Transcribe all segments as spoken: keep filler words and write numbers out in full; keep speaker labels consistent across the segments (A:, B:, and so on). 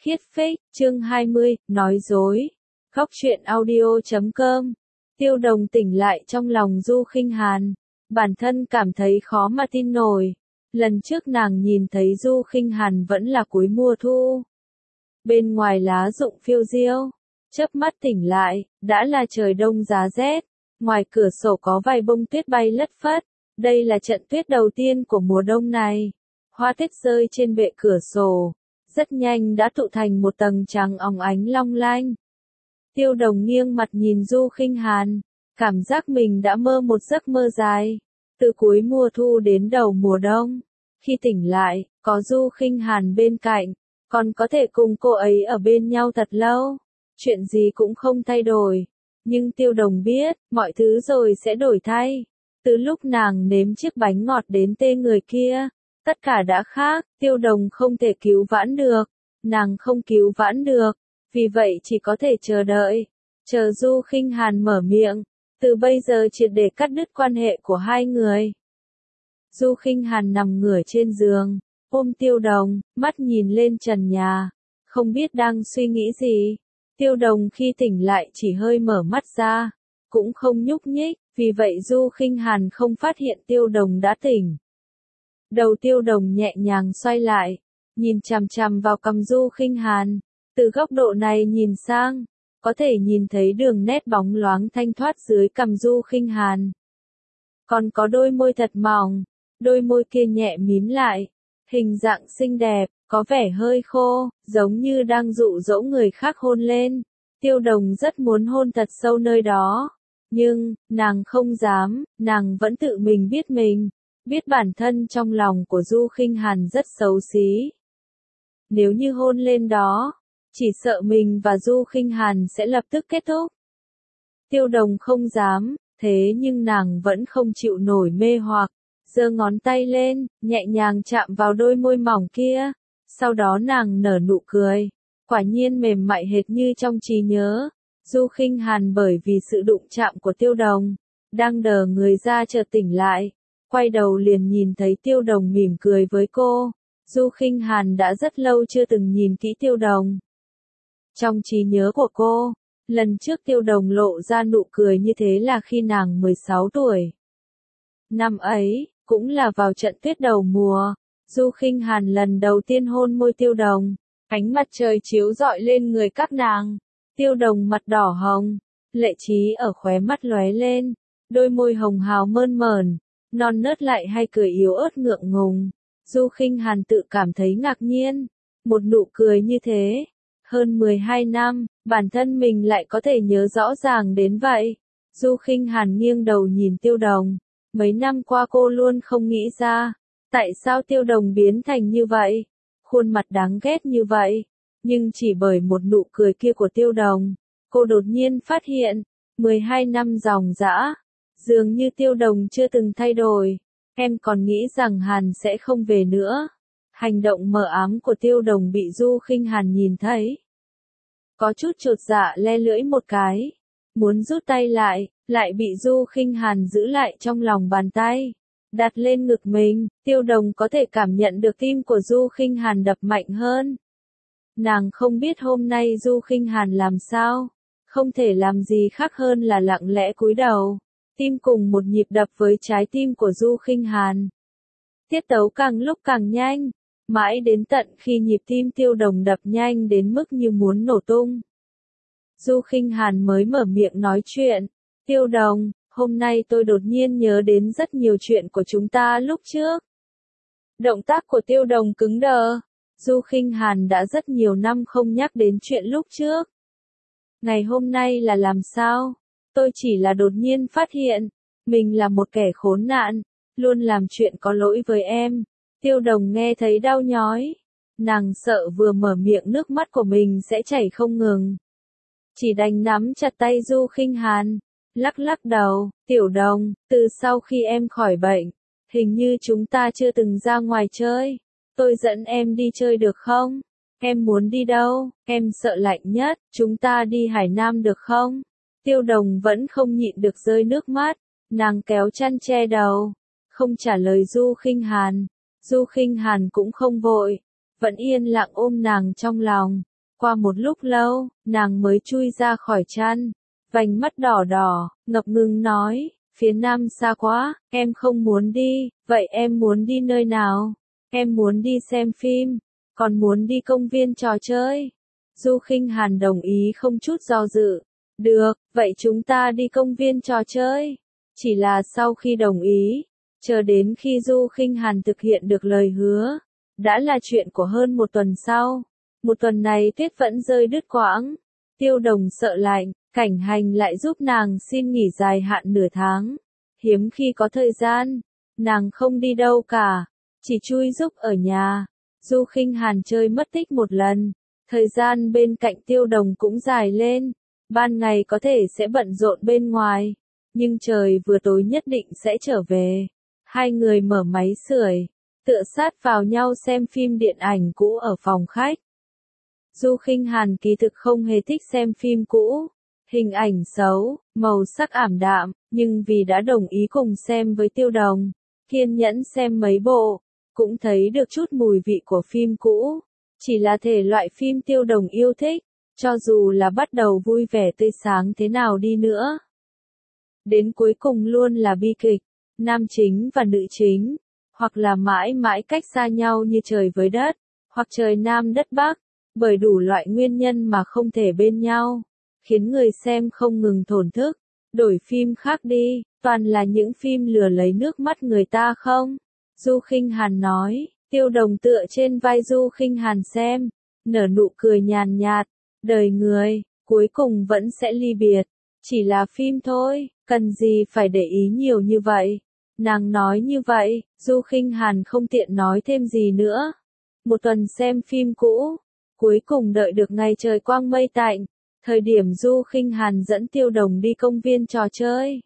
A: Khiết Phích, chương hai mươi, nói dối. Góc truyện audio chấm com. Tiêu Đồng tỉnh lại trong lòng Du Khinh Hàn. Bản thân cảm thấy khó mà tin nổi. Lần trước nàng nhìn thấy Du Khinh Hàn vẫn là cuối mùa thu. Bên ngoài lá rụng phiêu diêu. Chớp mắt tỉnh lại, đã là trời đông giá rét. Ngoài cửa sổ có vài bông tuyết bay lất phất. Đây là trận tuyết đầu tiên của mùa đông này. Hoa tuyết rơi trên bệ cửa sổ. Rất nhanh đã tụ thành một tầng trắng óng ánh long lanh. Tiêu Đồng nghiêng mặt nhìn Du Khinh Hàn, cảm giác mình đã mơ một giấc mơ dài, từ cuối mùa thu đến đầu mùa đông. Khi tỉnh lại, có Du Khinh Hàn bên cạnh, còn có thể cùng cô ấy ở bên nhau thật lâu. Chuyện gì cũng không thay đổi, nhưng Tiêu Đồng biết, mọi thứ rồi sẽ đổi thay. Từ lúc nàng nếm chiếc bánh ngọt đến tê người kia, tất cả đã khác. Tiêu Đồng không thể cứu vãn được, nàng không cứu vãn được, vì vậy chỉ có thể chờ đợi, chờ Du Khinh Hàn mở miệng, từ bây giờ triệt để cắt đứt quan hệ của hai người. Du Khinh Hàn nằm ngửa trên giường, ôm Tiêu Đồng, mắt nhìn lên trần nhà, không biết đang suy nghĩ gì. Tiêu Đồng khi tỉnh lại chỉ hơi mở mắt ra, cũng không nhúc nhích, vì vậy Du Khinh Hàn không phát hiện Tiêu Đồng đã tỉnh. Đầu Tiêu Đồng nhẹ nhàng xoay lại, nhìn chằm chằm vào cằm Du Khinh Hàn. Từ góc độ này nhìn sang, có thể nhìn thấy đường nét bóng loáng thanh thoát dưới cằm Du Khinh Hàn. Còn có đôi môi thật mỏng, đôi môi kia nhẹ mím lại, hình dạng xinh đẹp, có vẻ hơi khô, giống như đang dụ dỗ người khác hôn lên. Tiêu Đồng rất muốn hôn thật sâu nơi đó, nhưng, nàng không dám, nàng vẫn tự mình biết mình. Biết bản thân trong lòng của Du Khinh Hàn rất xấu xí. Nếu như hôn lên đó, chỉ sợ mình và Du Khinh Hàn sẽ lập tức kết thúc. Tiêu Đồng không dám, thế nhưng nàng vẫn không chịu nổi mê hoặc, giơ ngón tay lên, nhẹ nhàng chạm vào đôi môi mỏng kia. Sau đó nàng nở nụ cười, quả nhiên mềm mại hệt như trong trí nhớ. Du Khinh Hàn bởi vì sự đụng chạm của Tiêu Đồng, đang đờ người ra chợt tỉnh lại. Quay đầu liền nhìn thấy Tiêu Đồng mỉm cười với cô. Du Khinh Hàn đã rất lâu chưa từng nhìn kỹ Tiêu Đồng. Trong trí nhớ của cô, lần trước Tiêu Đồng lộ ra nụ cười như thế là khi nàng mười sáu tuổi. Năm ấy, cũng là vào trận tuyết đầu mùa, Du Khinh Hàn lần đầu tiên hôn môi Tiêu Đồng. Ánh mặt trời chiếu rọi lên người các nàng. Tiêu Đồng mặt đỏ hồng, lệ trí ở khóe mắt lóe lên, đôi môi hồng hào mơn mởn. Non nớt lại hay cười yếu ớt ngượng ngùng. Du Khinh Hàn tự cảm thấy ngạc nhiên. Một nụ cười như thế. Hơn mười hai năm, bản thân mình lại có thể nhớ rõ ràng đến vậy. Du Khinh Hàn nghiêng đầu nhìn Tiêu Đồng. Mấy năm qua cô luôn không nghĩ ra. Tại sao Tiêu Đồng biến thành như vậy? Khuôn mặt đáng ghét như vậy. Nhưng chỉ bởi một nụ cười kia của Tiêu Đồng, cô đột nhiên phát hiện. mười hai năm dòng dã. Dường như Tiêu Đồng chưa từng thay đổi. Em còn nghĩ rằng Hàn sẽ không về nữa. Hành động mờ ám của Tiêu Đồng bị Du Khinh Hàn nhìn thấy. Có chút chột dạ le lưỡi một cái. Muốn rút tay lại, lại bị Du Khinh Hàn giữ lại trong lòng bàn tay. Đặt lên ngực mình, Tiêu Đồng có thể cảm nhận được tim của Du Khinh Hàn đập mạnh hơn. Nàng không biết hôm nay Du Khinh Hàn làm sao. Không thể làm gì khác hơn là lặng lẽ cúi đầu. Tim cùng một nhịp đập với trái tim của Du Khinh Hàn. Tiết tấu càng lúc càng nhanh, mãi đến tận khi nhịp tim Tiêu Đồng đập nhanh đến mức như muốn nổ tung. Du Khinh Hàn mới mở miệng nói chuyện. Tiêu Đồng, hôm nay tôi đột nhiên nhớ đến rất nhiều chuyện của chúng ta lúc trước. Động tác của Tiêu Đồng cứng đờ. Du Khinh Hàn đã rất nhiều năm không nhắc đến chuyện lúc trước. Ngày hôm nay là làm sao? Tôi chỉ là đột nhiên phát hiện, mình là một kẻ khốn nạn, luôn làm chuyện có lỗi với em. Tiêu Đồng nghe thấy đau nhói. Nàng sợ vừa mở miệng nước mắt của mình sẽ chảy không ngừng. Chỉ đành nắm chặt tay Du Khinh Hàn, lắc lắc đầu. Tiểu Đồng, từ sau khi em khỏi bệnh, hình như chúng ta chưa từng ra ngoài chơi. Tôi dẫn em đi chơi được không? Em muốn đi đâu? Em sợ lạnh nhất, chúng ta đi Hải Nam được không? Tiêu Đồng vẫn không nhịn được rơi nước mắt, nàng kéo chăn che đầu, không trả lời Du Khinh Hàn. Du Khinh Hàn cũng không vội, vẫn yên lặng ôm nàng trong lòng. Qua một lúc lâu, nàng mới chui ra khỏi chăn, vành mắt đỏ đỏ, ngập ngừng nói, phía nam xa quá, em không muốn đi, vậy em muốn đi nơi nào? Em muốn đi xem phim, còn muốn đi công viên trò chơi. Du Khinh Hàn đồng ý không chút do dự. Được, vậy chúng ta đi công viên trò chơi. Chỉ là sau khi đồng ý, chờ đến khi Du Khinh Hàn thực hiện được lời hứa, đã là chuyện của hơn một tuần sau. Một tuần này tuyết vẫn rơi đứt quãng. Tiêu Đồng sợ lạnh, Cảnh Hành lại giúp nàng xin nghỉ dài hạn nửa tháng. Hiếm khi có thời gian, nàng không đi đâu cả, chỉ chui giúp ở nhà. Du Khinh Hàn chơi mất tích một lần, thời gian bên cạnh Tiêu Đồng cũng dài lên. Ban ngày có thể sẽ bận rộn bên ngoài, nhưng trời vừa tối nhất định sẽ trở về. Hai người mở máy sưởi, tựa sát vào nhau xem phim điện ảnh cũ ở phòng khách. Du Khinh Hàn kỳ thực không hề thích xem phim cũ, hình ảnh xấu, màu sắc ảm đạm, nhưng vì đã đồng ý cùng xem với Tiêu Đồng, kiên nhẫn xem mấy bộ, cũng thấy được chút mùi vị của phim cũ. Chỉ là thể loại phim Tiêu Đồng yêu thích, cho dù là bắt đầu vui vẻ tươi sáng thế nào đi nữa. Đến cuối cùng luôn là bi kịch, nam chính và nữ chính, hoặc là mãi mãi cách xa nhau như trời với đất, hoặc trời Nam đất Bắc, bởi đủ loại nguyên nhân mà không thể bên nhau, khiến người xem không ngừng thổn thức. Đổi phim khác đi, toàn là những phim lừa lấy nước mắt người ta không? Du Khinh Hàn nói. Tiêu Đồng tựa trên vai Du Khinh Hàn xem, nở nụ cười nhàn nhạt, đời người, cuối cùng vẫn sẽ ly biệt, chỉ là phim thôi, cần gì phải để ý nhiều như vậy. Nàng nói như vậy, Du Khinh Hàn không tiện nói thêm gì nữa. Một tuần xem phim cũ, cuối cùng đợi được ngày trời quang mây tạnh, thời điểm Du Khinh Hàn dẫn Tiêu Đồng đi công viên trò chơi.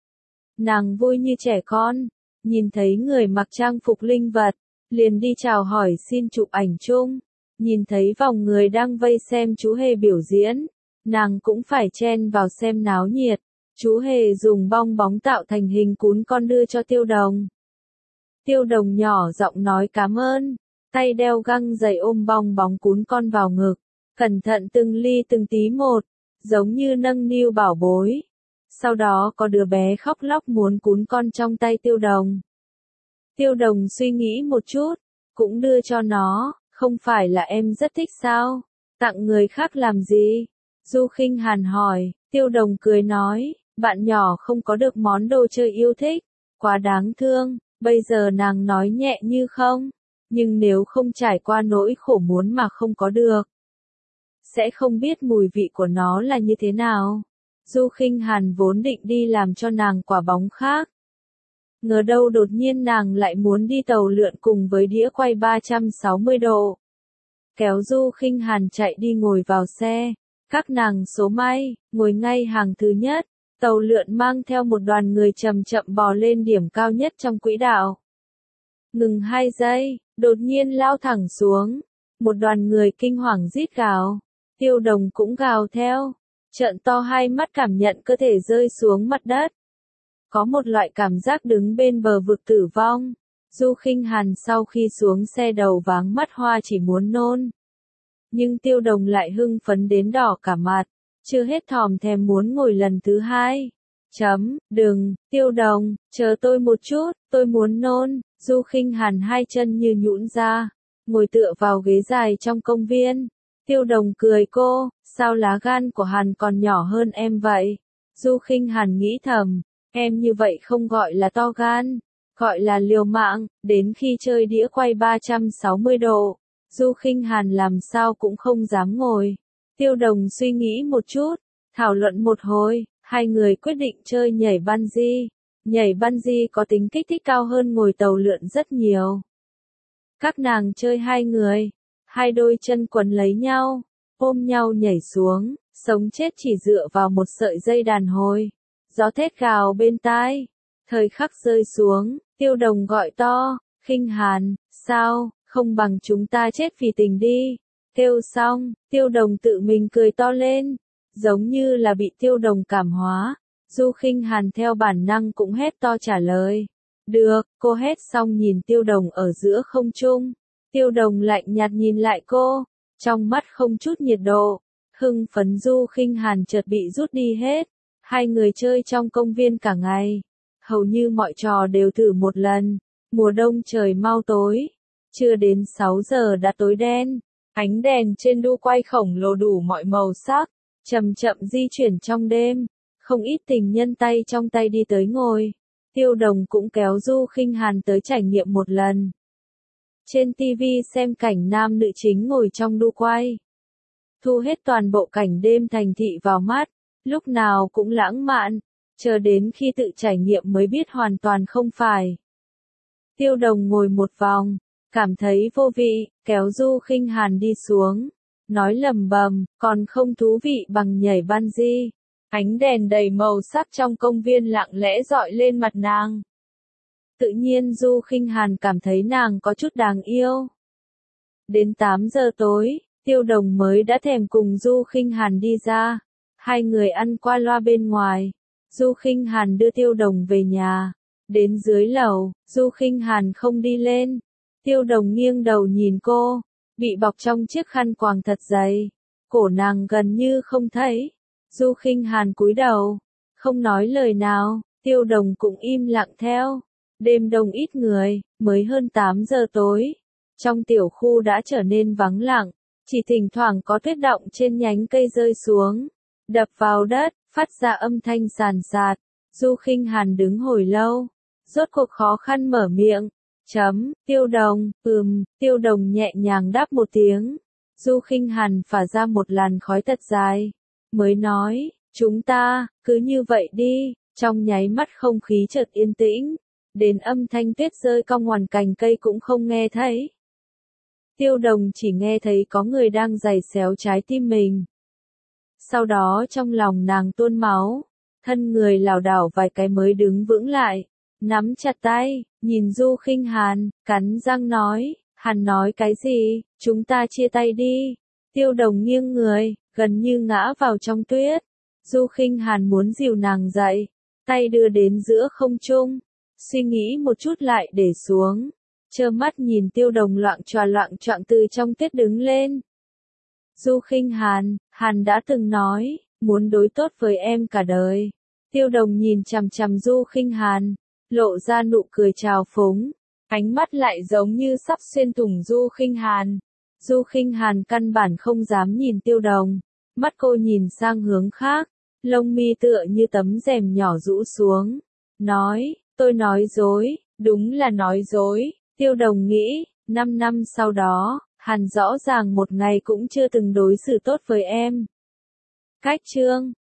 A: Nàng vui như trẻ con, nhìn thấy người mặc trang phục linh vật, liền đi chào hỏi xin chụp ảnh chung. Nhìn thấy vòng người đang vây xem chú hề biểu diễn, nàng cũng phải chen vào xem náo nhiệt. Chú hề dùng bong bóng tạo thành hình cún con đưa cho Tiêu Đồng. Tiêu Đồng nhỏ giọng nói cảm ơn, tay đeo găng giày ôm bong bóng cún con vào ngực, cẩn thận từng ly từng tí một, giống như nâng niu bảo bối. Sau đó có đứa bé khóc lóc muốn cún con trong tay Tiêu Đồng. Tiêu Đồng suy nghĩ một chút, cũng đưa cho nó, không phải là em rất thích sao? Tặng người khác làm gì? Du Khinh Hàn hỏi. Tiêu Đồng cười nói, bạn nhỏ không có được món đồ chơi yêu thích, quá đáng thương. Bây giờ nàng nói nhẹ như không, nhưng nếu không trải qua nỗi khổ muốn mà không có được, sẽ không biết mùi vị của nó là như thế nào. Du Khinh Hàn vốn định đi làm cho nàng quả bóng khác, ngờ đâu đột nhiên nàng lại muốn đi tàu lượn cùng với đĩa quay ba trăm sáu mươi độ. Kéo Du Khinh Hàn chạy đi ngồi vào xe, các nàng số may, ngồi ngay hàng thứ nhất, tàu lượn mang theo một đoàn người chậm chậm bò lên điểm cao nhất trong quỹ đạo. Ngừng hai giây, đột nhiên lao thẳng xuống, một đoàn người kinh hoàng rít gào, Tiêu Đồng cũng gào theo, trợn to hai mắt cảm nhận cơ thể rơi xuống mặt đất. Có một loại cảm giác đứng bên bờ vực tử vong. Du Khinh Hàn sau khi xuống xe đầu váng mắt hoa chỉ muốn nôn. Nhưng Tiêu Đồng lại hưng phấn đến đỏ cả mặt, chưa hết thòm thèm muốn ngồi lần thứ hai. Chấm, đừng, Tiêu Đồng, chờ tôi một chút, tôi muốn nôn. Du Khinh Hàn hai chân như nhũn ra, ngồi tựa vào ghế dài trong công viên. Tiêu Đồng cười cô, sao lá gan của Hàn còn nhỏ hơn em vậy? Du Khinh Hàn nghĩ thầm, em như vậy không gọi là to gan, gọi là liều mạng. Đến khi chơi đĩa quay ba trăm sáu mươi độ, Du Khinh Hàn làm sao cũng không dám ngồi. Tiêu Đồng suy nghĩ một chút, thảo luận một hồi, hai người quyết định chơi nhảy bungee. Nhảy bungee có tính kích thích cao hơn ngồi tàu lượn rất nhiều. Các nàng chơi hai người, hai đôi chân quấn lấy nhau, ôm nhau nhảy xuống, sống chết chỉ dựa vào một sợi dây đàn hồi. Gió thét gào bên tai. Thời khắc rơi xuống, Tiêu Đồng gọi to, Khinh Hàn, sao, không bằng chúng ta chết vì tình đi. Kêu xong, Tiêu Đồng tự mình cười to lên, giống như là bị Tiêu Đồng cảm hóa. Du Khinh Hàn theo bản năng cũng hét to trả lời. Được, cô hét xong nhìn Tiêu Đồng ở giữa không trung. Tiêu Đồng lạnh nhạt nhìn lại cô, Trong mắt không chút nhiệt độ, hưng phấn Du Khinh Hàn chợt bị rút đi hết. Hai người chơi trong công viên cả ngày, hầu như mọi trò đều thử một lần. Mùa đông trời mau tối, chưa đến sáu giờ đã tối đen, ánh đèn trên đu quay khổng lồ đủ mọi màu sắc, chậm chậm di chuyển trong đêm, không ít tình nhân tay trong tay đi tới ngồi. Tiêu Đồng cũng kéo Du Khinh Hàn tới trải nghiệm một lần. Trên ti vi xem cảnh nam nữ chính ngồi trong đu quay, thu hết toàn bộ cảnh đêm thành thị vào mắt, lúc nào cũng lãng mạn, chờ đến khi tự trải nghiệm mới biết hoàn toàn không phải. Tiêu Đồng ngồi một vòng, cảm thấy vô vị, kéo Du Khinh Hàn đi xuống, nói lầm bầm, còn không thú vị bằng nhảy bungee. Ánh đèn đầy màu sắc trong công viên lặng lẽ dọi lên mặt nàng. Tự nhiên Du Khinh Hàn cảm thấy nàng có chút đáng yêu. Đến tám giờ tối, Tiêu Đồng mới đã thèm cùng Du Khinh Hàn đi ra. Hai người ăn qua loa bên ngoài. Du Khinh Hàn đưa Tiêu Đồng về nhà. Đến dưới lầu, Du Khinh Hàn không đi lên. Tiêu Đồng nghiêng đầu nhìn cô, bị bọc trong chiếc khăn quàng thật dày. Cổ nàng gần như không thấy. Du Khinh Hàn cúi đầu, không nói lời nào, Tiêu Đồng cũng im lặng theo. Đêm đông ít người, mới hơn tám giờ tối. Trong tiểu khu đã trở nên vắng lặng, chỉ thỉnh thoảng có tuyết động trên nhánh cây rơi xuống, đập vào đất, phát ra âm thanh sàn sạt. Du Khinh Hàn đứng hồi lâu, rốt cuộc khó khăn mở miệng. Chấm, Tiêu Đồng, ừm, Tiêu Đồng nhẹ nhàng đáp một tiếng. Du Khinh Hàn phả ra một làn khói thật dài, mới nói, chúng ta, cứ như vậy đi. Trong nháy mắt không khí chợt yên tĩnh, đến âm thanh tuyết rơi cong ngoằn cành cây cũng không nghe thấy. Tiêu Đồng chỉ nghe thấy có người đang giày xéo trái tim mình. Sau đó trong lòng nàng tuôn máu, thân người lảo đảo vài cái mới đứng vững lại, nắm chặt tay, nhìn Du Khinh Hàn, cắn răng nói, Hàn nói cái gì, chúng ta chia tay đi. Tiêu Đồng nghiêng người, gần như ngã vào trong tuyết. Du Khinh Hàn muốn dìu nàng dậy, tay đưa đến giữa không trung, suy nghĩ một chút lại để xuống, trơ mắt nhìn Tiêu Đồng loạng choạng loạng choạng từ trong tuyết đứng lên. Du Khinh Hàn, Hàn đã từng nói, muốn đối tốt với em cả đời. Tiêu Đồng nhìn chằm chằm Du Khinh Hàn, lộ ra nụ cười trào phúng, ánh mắt lại giống như sắp xuyên thủng Du Khinh Hàn. Du Khinh Hàn căn bản không dám nhìn Tiêu Đồng, mắt cô nhìn sang hướng khác, lông mi tựa như tấm rèm nhỏ rũ xuống, nói, tôi nói dối, đúng là nói dối. Tiêu Đồng nghĩ, năm năm sau đó, Hàn rõ ràng một ngày cũng chưa từng đối xử tốt với em. Cách chương